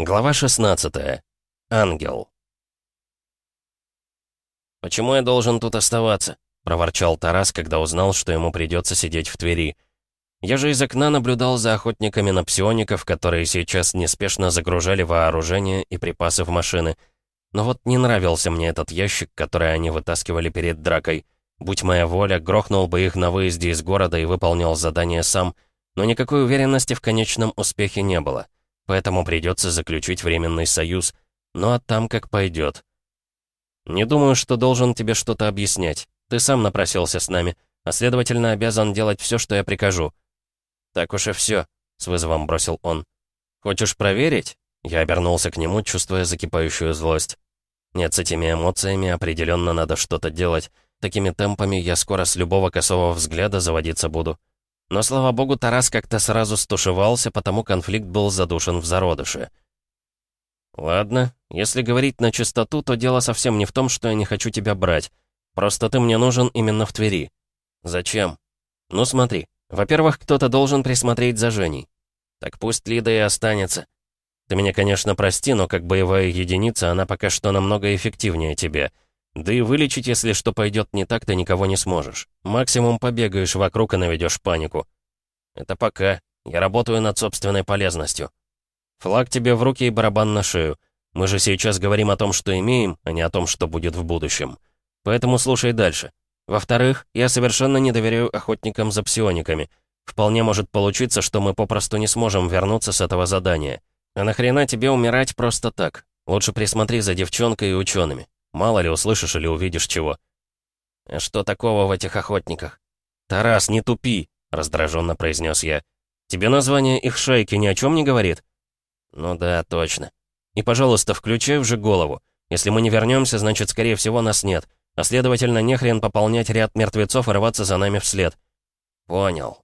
Глава 16. Ангел. «Почему я должен тут оставаться?» — проворчал Тарас, когда узнал, что ему придется сидеть в Твери. Я же из окна наблюдал за охотниками на псиоников, которые сейчас неспешно загружали вооружение и припасы в машины. Но вот не нравился мне этот ящик, который они вытаскивали перед дракой. Будь моя воля, грохнул бы их на выезде из города и выполнил задание сам, но никакой уверенности в конечном успехе не было. Поэтому придется заключить временный союз. Ну а там как пойдет. Не думаю, что должен тебе что-то объяснять. Ты сам напросился с нами, а следовательно обязан делать все, что я прикажу. Так уж и все, с вызовом бросил он. Хочешь проверить? Я обернулся к нему, чувствуя закипающую злость. Нет, с этими эмоциями определенно надо что-то делать. Такими темпами я скоро с любого косого взгляда заводиться буду. Но, слава богу, Тарас как-то сразу стушевался, потому конфликт был задушен в зародыше. «Ладно, если говорить на чистоту, то дело совсем не в том, что я не хочу тебя брать. Просто ты мне нужен именно в Твери». «Зачем?» «Ну смотри, во-первых, кто-то должен присмотреть за Женей. Так пусть Лида и останется. Ты меня, конечно, прости, но как боевая единица она пока что намного эффективнее тебя. Да и вылечить, если что пойдет не так, ты никого не сможешь. Максимум побегаешь вокруг и наведешь панику. Это пока. Я работаю над собственной полезностью. Флаг тебе в руки и барабан на шею. Мы же сейчас говорим о том, что имеем, а не о том, что будет в будущем. Поэтому слушай дальше. Во-вторых, я совершенно не доверяю охотникам за псиониками. Вполне может получиться, что мы попросту не сможем вернуться с этого задания. А нахрена тебе умирать просто так? Лучше присмотри за девчонкой и учеными. Мало ли услышишь или увидишь чего. А что такого в этих охотниках? «Тарас, не тупи!» — раздраженно произнес я. «Тебе название их шайки ни о чем не говорит?» «Ну да, точно. И, пожалуйста, включай уже голову. Если мы не вернемся, значит, скорее всего, нас нет. А следовательно, нехрен пополнять ряд мертвецов и рваться за нами вслед». «Понял».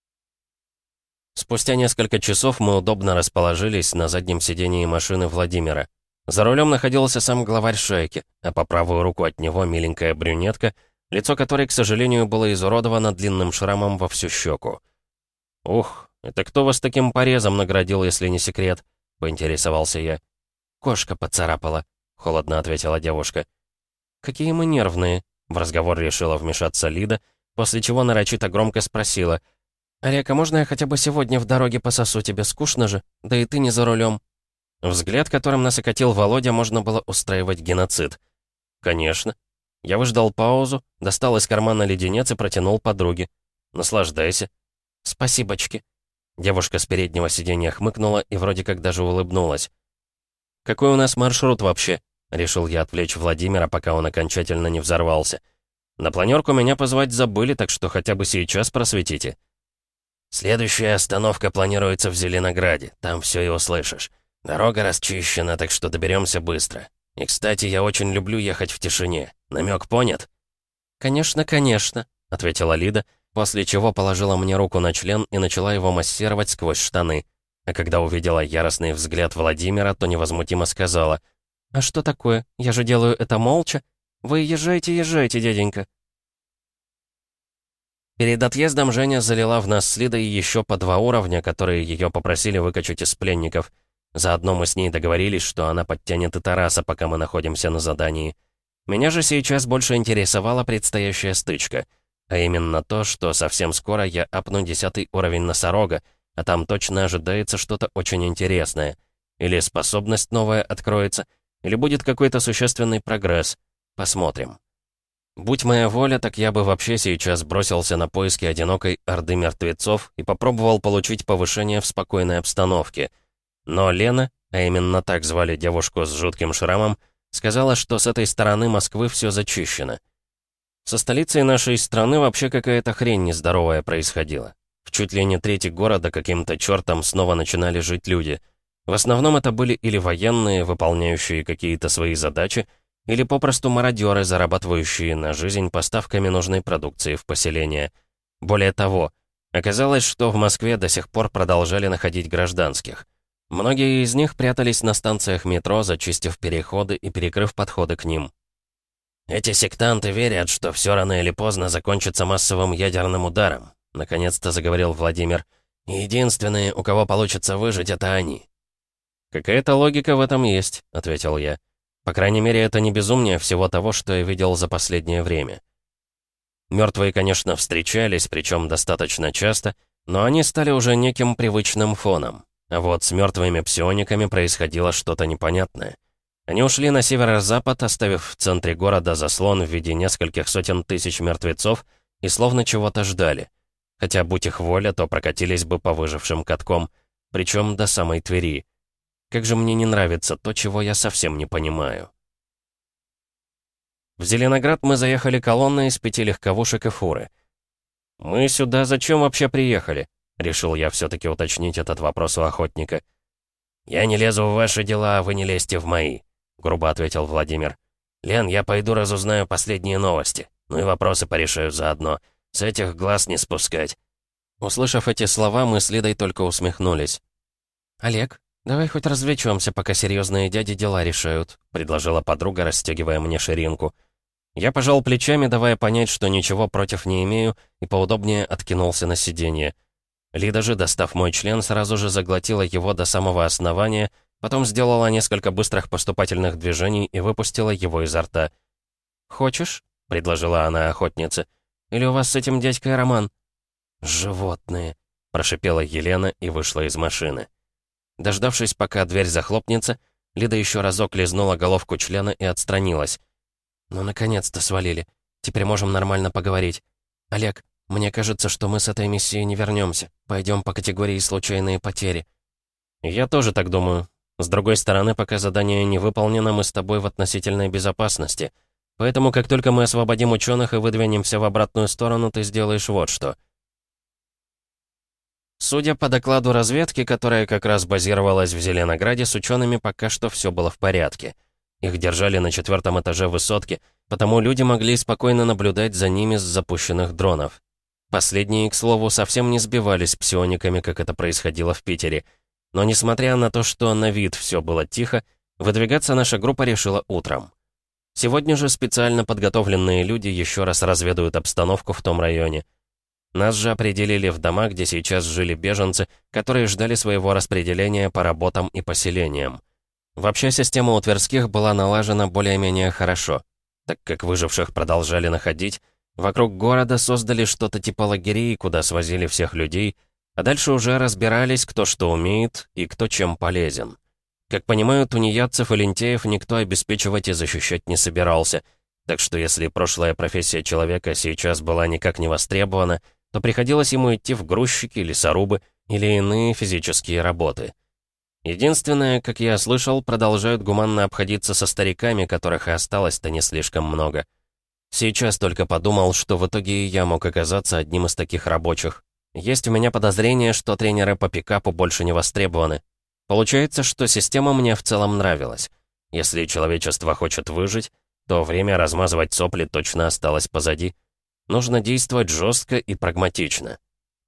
Спустя несколько часов мы удобно расположились на заднем сидении машины Владимира. За рулем находился сам главарь шайки, а по правую руку от него миленькая брюнетка, лицо которой, к сожалению, было изуродовано длинным шрамом во всю щеку. «Ух, это кто вас таким порезом наградил, если не секрет?» — поинтересовался я. «Кошка поцарапала», — холодно ответила девушка. «Какие мы нервные», — в разговор решила вмешаться Лида, после чего нарочито громко спросила. «Олег, а можно я хотя бы сегодня в дороге пососу? Тебе скучно же? Да и ты не за рулем». Взгляд, которым нас окатил Володя, можно было устраивать геноцид. «Конечно». Я выждал паузу, достал из кармана леденец и протянул подруге. «Наслаждайся». «Спасибочки». Девушка с переднего сиденья хмыкнула и вроде как даже улыбнулась. «Какой у нас маршрут вообще?» — решил я отвлечь Владимира, пока он окончательно не взорвался. «На планерку меня позвать забыли, так что хотя бы сейчас просветите». «Следующая остановка планируется в Зеленограде, там все и услышишь. Дорога расчищена, так что доберемся быстро. И, кстати, я очень люблю ехать в тишине. Намек понят?» «Конечно, конечно», — ответила Лида, после чего положила мне руку на член и начала его массировать сквозь штаны. А когда увидела яростный взгляд Владимира, то невозмутимо сказала: «А что такое? Я же делаю это молча. Вы езжайте, езжайте, дяденька». Перед отъездом Женя залила в нас с Лидой еще по 2 уровня, которые ее попросили выкачать из пленников. Заодно мы с ней договорились, что она подтянет и Тараса, пока мы находимся на задании. Меня же сейчас больше интересовала предстоящая стычка. А именно то, что совсем скоро я апну 10 уровень носорога, а там точно ожидается что-то очень интересное. Или способность новая откроется, или будет какой-то существенный прогресс. Посмотрим. Будь моя воля, так я бы вообще сейчас бросился на поиски одинокой орды мертвецов и попробовал получить повышение в спокойной обстановке. Но Лена, а именно так звали девушку с жутким шрамом, сказала, что с этой стороны Москвы все зачищено. Со столицей нашей страны вообще какая-то хрень нездоровая происходила. В чуть ли не трети города каким-то чертом снова начинали жить люди. В основном это были или военные, выполняющие какие-то свои задачи, или попросту мародеры, зарабатывающие на жизнь поставками нужной продукции в поселение. Более того, оказалось, что в Москве до сих пор продолжали находить гражданских. Многие из них прятались на станциях метро, зачистив переходы и перекрыв подходы к ним. «Эти сектанты верят, что все рано или поздно закончится массовым ядерным ударом», — наконец-то заговорил Владимир. «И единственные, у кого получится выжить, это они». «Какая-то логика в этом есть», — ответил я. «По крайней мере, это не безумие всего того, что я видел за последнее время». Мертвые, конечно, встречались, причем достаточно часто, но они стали уже неким привычным фоном. А вот с мертвыми псиониками происходило что-то непонятное. Они ушли на северо-запад, оставив в центре города заслон в виде нескольких сотен тысяч мертвецов и словно чего-то ждали. Хотя, будь их воля, то прокатились бы по выжившим каткам, причем до самой Твери. Как же мне не нравится то, чего я совсем не понимаю. В Зеленоград мы заехали колонной из 5 легковушек и фуры. «Мы сюда зачем вообще приехали?» Решил я все-таки уточнить этот вопрос у охотника. «Я не лезу в ваши дела, а вы не лезьте в мои», — грубо ответил Владимир. «Лен, я пойду разузнаю последние новости. Ну и вопросы порешаю заодно. С этих глаз не спускать». Услышав эти слова, мы с Лидой только усмехнулись. «Олег, давай хоть развлечемся, пока серьезные дяди дела решают», — предложила подруга, расстегивая мне ширинку. Я пожал плечами, давая понять, что ничего против не имею, и поудобнее откинулся на сиденье. Лида же, достав мой член, сразу же заглотила его до самого основания, потом сделала несколько быстрых поступательных движений и выпустила его изо рта. «Хочешь?» — предложила она охотнице. «Или у вас с этим дядькой роман?» «Животные!» — прошипела Елена и вышла из машины. Дождавшись, пока дверь захлопнется, Лида еще разок лизнула головку члена и отстранилась. «Ну, наконец-то свалили. Теперь можем нормально поговорить. Олег, мне кажется, что мы с этой миссией не вернемся. Пойдем по категории случайные потери». «Я тоже так думаю. С другой стороны, пока задание не выполнено, мы с тобой в относительной безопасности. Поэтому, как только мы освободим ученых и выдвинемся в обратную сторону, ты сделаешь вот что». Судя по докладу разведки, которая как раз базировалась в Зеленограде, с учеными пока что все было в порядке. Их держали на 4-м этаже высотки, потому люди могли спокойно наблюдать за ними с запущенных дронов. Последние, к слову, совсем не сбивались псиониками, как это происходило в Питере. Но несмотря на то, что на вид все было тихо, выдвигаться наша группа решила утром. Сегодня же специально подготовленные люди еще раз разведают обстановку в том районе. Нас же определили в дома, где сейчас жили беженцы, которые ждали своего распределения по работам и поселениям. Вообще, система у Тверских была налажена более-менее хорошо. Так как выживших продолжали находить, вокруг города создали что-то типа лагерей, куда свозили всех людей, а дальше уже разбирались, кто что умеет и кто чем полезен. Как понимаю, тунеядцев и лентяев никто обеспечивать и защищать не собирался, так что если прошлая профессия человека сейчас была никак не востребована, то приходилось ему идти в грузчики, лесорубы или иные физические работы. Единственное, как я слышал, продолжают гуманно обходиться со стариками, которых и осталось-то не слишком много. Сейчас только подумал, что в итоге и я мог оказаться одним из таких рабочих. Есть у меня подозрение, что тренеры по пикапу больше не востребованы. Получается, что система мне в целом нравилась. Если человечество хочет выжить, то время размазывать сопли точно осталось позади. Нужно действовать жестко и прагматично.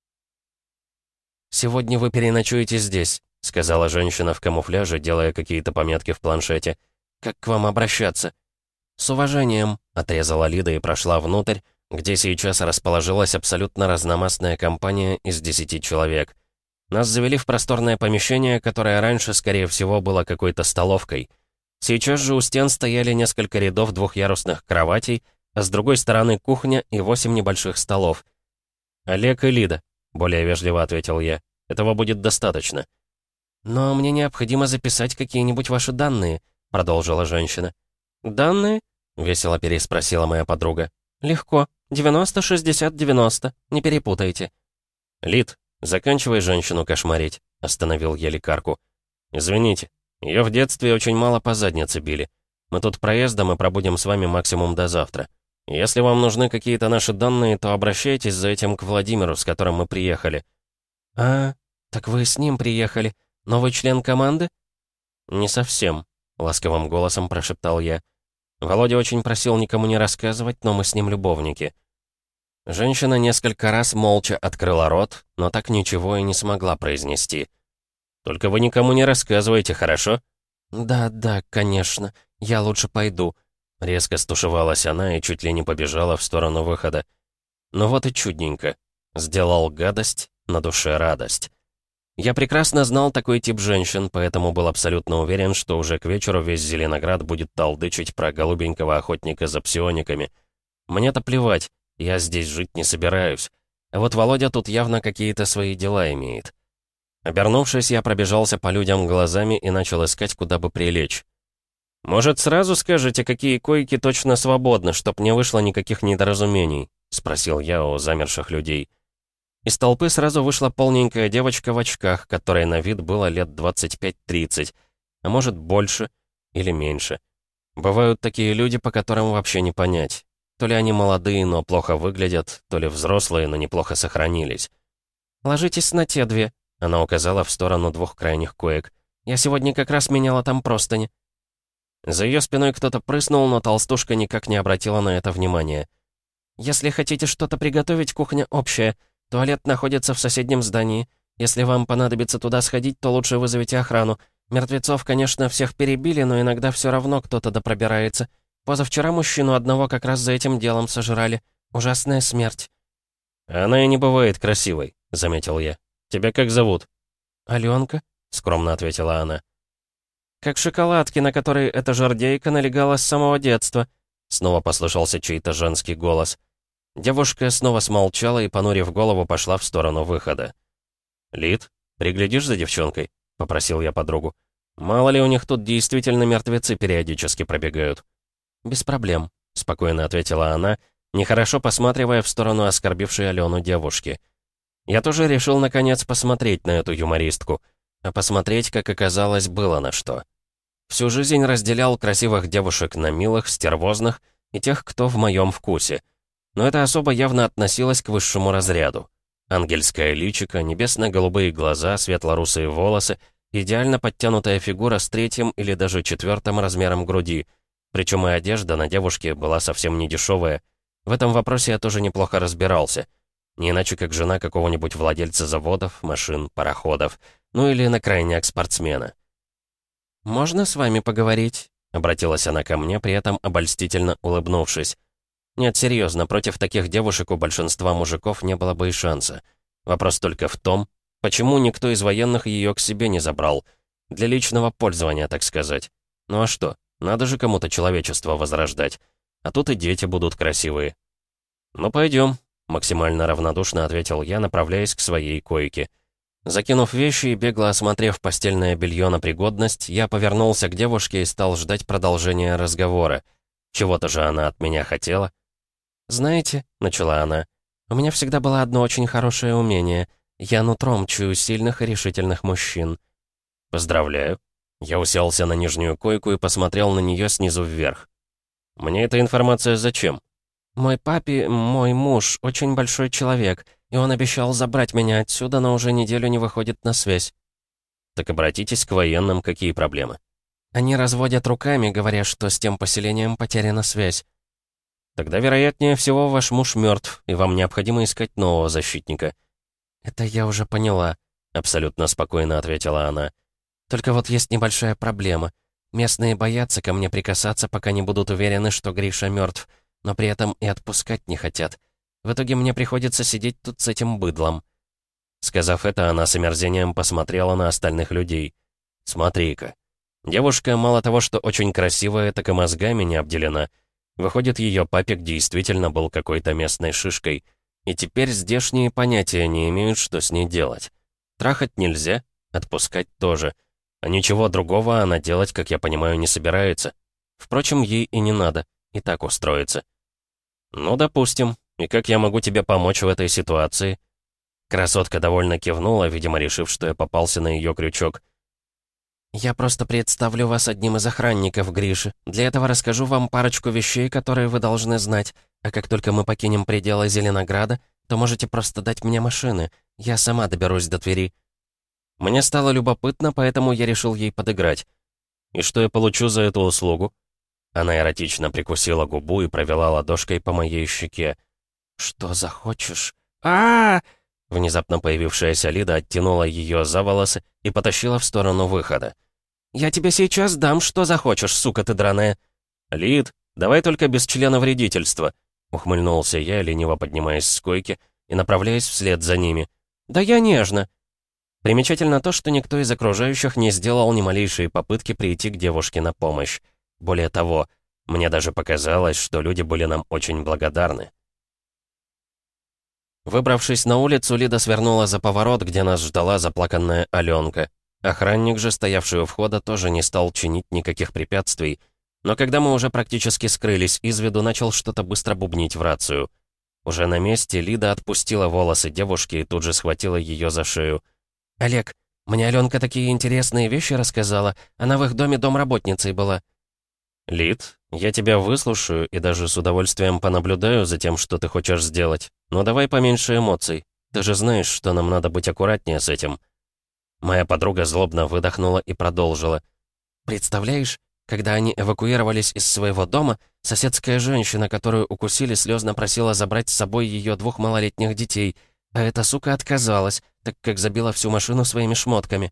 «Сегодня вы переночуете здесь», — сказала женщина в камуфляже, делая какие-то пометки в планшете. «Как к вам обращаться?» «С уважением», — отрезала Лида и прошла внутрь, где сейчас расположилась абсолютно разномастная компания из 10 человек. Нас завели в просторное помещение, которое раньше, скорее всего, было какой-то столовкой. Сейчас же у стен стояли несколько рядов двухъярусных кроватей, а с другой стороны кухня и 8 небольших столов. «Олег и Лида», — более вежливо ответил я. «Этого будет достаточно». «Но мне необходимо записать какие-нибудь ваши данные», — продолжила женщина. «Данные?» — весело переспросила моя подруга. «Легко. 90, 60, 90. Не перепутайте». «Лид, заканчивай женщину кошмарить», — остановил я лекарку. «Извините, ее в детстве очень мало по заднице били. Мы тут проездом и пробудем с вами максимум до завтра. Если вам нужны какие-то наши данные, то обращайтесь за этим к Владимиру, с которым мы приехали». «А, так вы с ним приехали? Новый член команды?» «Не совсем», — ласковым голосом прошептал я. «Володя очень просил никому не рассказывать, но мы с ним любовники». Женщина несколько раз молча открыла рот, но так ничего и не смогла произнести. «Только вы никому не рассказывайте, хорошо?» «Да, да, конечно. Я лучше пойду». Резко стушевалась она и чуть ли не побежала в сторону выхода. Ну вот и чудненько. Сделал гадость, на душе радость. Я прекрасно знал такой тип женщин, поэтому был абсолютно уверен, что уже к вечеру весь Зеленоград будет толдычить про голубенького охотника за псиониками. Мне-то плевать, я здесь жить не собираюсь. А вот Володя тут явно какие-то свои дела имеет. Обернувшись, я пробежался по людям глазами и начал искать, куда бы прилечь. «Может, сразу скажете, какие койки точно свободны, чтоб не вышло никаких недоразумений?» — спросил я у замерших людей. Из толпы сразу вышла полненькая девочка в очках, которой на вид было лет 25-30, а может больше или меньше. Бывают такие люди, по которым вообще не понять. То ли они молодые, но плохо выглядят, то ли взрослые, но неплохо сохранились. «Ложитесь на те две», — она указала в сторону двух крайних коек. «Я сегодня как раз меняла там простыни». За ее спиной кто-то прыснул, но толстушка никак не обратила на это внимания. «Если хотите что-то приготовить, кухня общая. Туалет находится в соседнем здании. Если вам понадобится туда сходить, то лучше вызовите охрану. Мертвецов, конечно, всех перебили, но иногда все равно кто-то допробирается. Позавчера мужчину одного как раз за этим делом сожрали. Ужасная смерть». «Она и не бывает красивой», — заметил я. «Тебя как зовут?» «Аленка», — скромно ответила она. «Как шоколадки, на которые эта жердейка налегала с самого детства», — снова послышался чей-то женский голос. Девушка снова смолчала и, понурив голову, пошла в сторону выхода. «Лид, приглядишь за девчонкой?» — попросил я подругу. «Мало ли у них тут действительно мертвецы периодически пробегают». «Без проблем», — спокойно ответила она, нехорошо посматривая в сторону оскорбившей Алену девушки. Я тоже решил, наконец, посмотреть на эту юмористку. А посмотреть, как оказалось, было на что. Всю жизнь разделял красивых девушек на милых, стервозных и тех, кто в моем вкусе. Но эта особа явно относилась к высшему разряду. Ангельское личико, небесно-голубые глаза, светло-русые волосы, идеально подтянутая фигура с 3 или даже 4 размером груди. Причем и одежда на девушке была совсем не дешевая. В этом вопросе я тоже неплохо разбирался. Не иначе, как жена какого-нибудь владельца заводов, машин, пароходов, ну или на крайняк спортсмена. «Можно с вами поговорить?» — обратилась она ко мне, при этом обольстительно улыбнувшись. Нет, серьезно, против таких девушек у большинства мужиков не было бы и шанса. Вопрос только в том, почему никто из военных ее к себе не забрал. Для личного пользования, так сказать. Ну а что, надо же кому-то человечество возрождать. А тут и дети будут красивые. «Ну пойдем», — максимально равнодушно ответил я, направляясь к своей койке. Закинув вещи и бегло осмотрев постельное белье на пригодность, я повернулся к девушке и стал ждать продолжения разговора. Чего-то же она от меня хотела. «Знаете», — начала она, — «у меня всегда было одно очень хорошее умение. Я нутром чую сильных и решительных мужчин». «Поздравляю». Я уселся на нижнюю койку и посмотрел на нее снизу вверх. «Мне эта информация зачем?» Мой муж, очень большой человек, и он обещал забрать меня отсюда, но уже неделю не выходит на связь». «Так обратитесь к военным, какие проблемы?» «Они разводят руками, говоря, что с тем поселением потеряна связь». «Тогда, вероятнее всего, ваш муж мертв, и вам необходимо искать нового защитника». «Это я уже поняла», — абсолютно спокойно ответила она. «Только вот есть небольшая проблема. Местные боятся ко мне прикасаться, пока не будут уверены, что Гриша мертв, но при этом и отпускать не хотят. В итоге мне приходится сидеть тут с этим быдлом». Сказав это, она с омерзением посмотрела на остальных людей. «Смотри-ка. Девушка мало того, что очень красивая, так и мозгами не обделена. Выходит, ее папик действительно был какой-то местной шишкой. И теперь здешние понятия не имеют, что с ней делать. Трахать нельзя, отпускать тоже. А ничего другого она делать, как я понимаю, не собирается. Впрочем, ей и не надо, и так устроится. «Ну, допустим. И как я могу тебе помочь в этой ситуации?» Красотка довольно кивнула, видимо, решив, что я попался на ее крючок. «Я просто представлю вас одним из охранников Гриши. Для этого расскажу вам парочку вещей, которые вы должны знать. А как только мы покинем пределы Зеленограда, то можете просто дать мне машины. Я сама доберусь до Твери». Мне стало любопытно, поэтому я решил ей подыграть. «И что я получу за эту услугу?» Она эротично прикусила губу и провела ладошкой по моей щеке. «Что захочешь?» Внезапно появившаяся Лида оттянула ее за волосы и потащила в сторону выхода. «Я тебе сейчас дам, что захочешь, сука ты драная!» «Лид, давай только без члена вредительства!» Ухмыльнулся я, лениво поднимаясь с койки и направляясь вслед за ними. «Да я нежно!» Примечательно то, что никто из окружающих не сделал ни малейшей попытки прийти к девушке на помощь. Более того, мне даже показалось, что люди были нам очень благодарны. Выбравшись на улицу, Лида свернула за поворот, где нас ждала заплаканная Аленка. Охранник же, стоявший у входа, тоже не стал чинить никаких препятствий. Но когда мы уже практически скрылись из виду, начал что-то быстро бубнить в рацию. Уже на месте Лида отпустила волосы девушки и тут же схватила ее за шею. «Олег, мне Аленка такие интересные вещи рассказала. Она в их доме домработницей была». «Лид, я тебя выслушаю и даже с удовольствием понаблюдаю за тем, что ты хочешь сделать. Но давай поменьше эмоций. Ты же знаешь, что нам надо быть аккуратнее с этим». Моя подруга злобно выдохнула и продолжила. «Представляешь, когда они эвакуировались из своего дома, соседская женщина, которую укусили, слезно просила забрать с собой ее 2 малолетних детей, а эта сука отказалась, так как забила всю машину своими шмотками.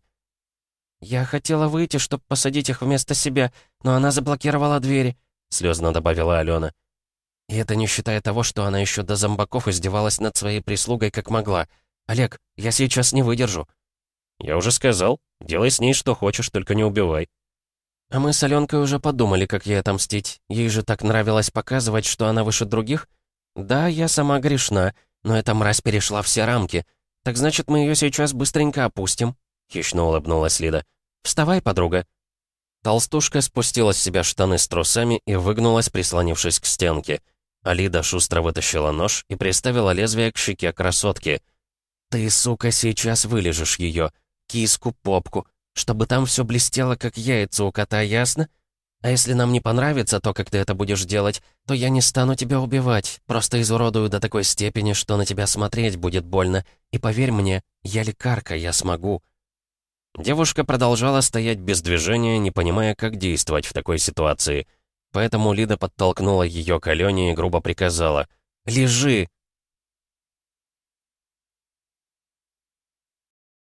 «Я хотела выйти, чтобы посадить их вместо себя, но она заблокировала двери», — слезно добавила Алена. «И это не считая того, что она еще до зомбаков издевалась над своей прислугой как могла. Олег, я сейчас не выдержу». «Я уже сказал. Делай с ней что хочешь, только не убивай». «А мы с Аленкой уже подумали, как ей отомстить. Ей же так нравилось показывать, что она выше других. Да, я сама грешна, но эта мразь перешла все рамки. Так значит, мы ее сейчас быстренько опустим», — хищно улыбнулась Лида. «Вставай, подруга». Толстушка спустила с себя штаны с трусами и выгнулась, прислонившись к стенке. Алида шустро вытащила нож и приставила лезвие к щеке красотки. «Ты, сука, сейчас вылежешь ее, киску, попку, чтобы там все блестело, как яйца у кота, ясно? А если нам не понравится то, как ты это будешь делать, то я не стану тебя убивать, просто изуродую до такой степени, что на тебя смотреть будет больно. И поверь мне, я лекарка, я смогу». Девушка продолжала стоять без движения, не понимая, как действовать в такой ситуации. Поэтому Лида подтолкнула ее к Алене и грубо приказала: «Лежи!»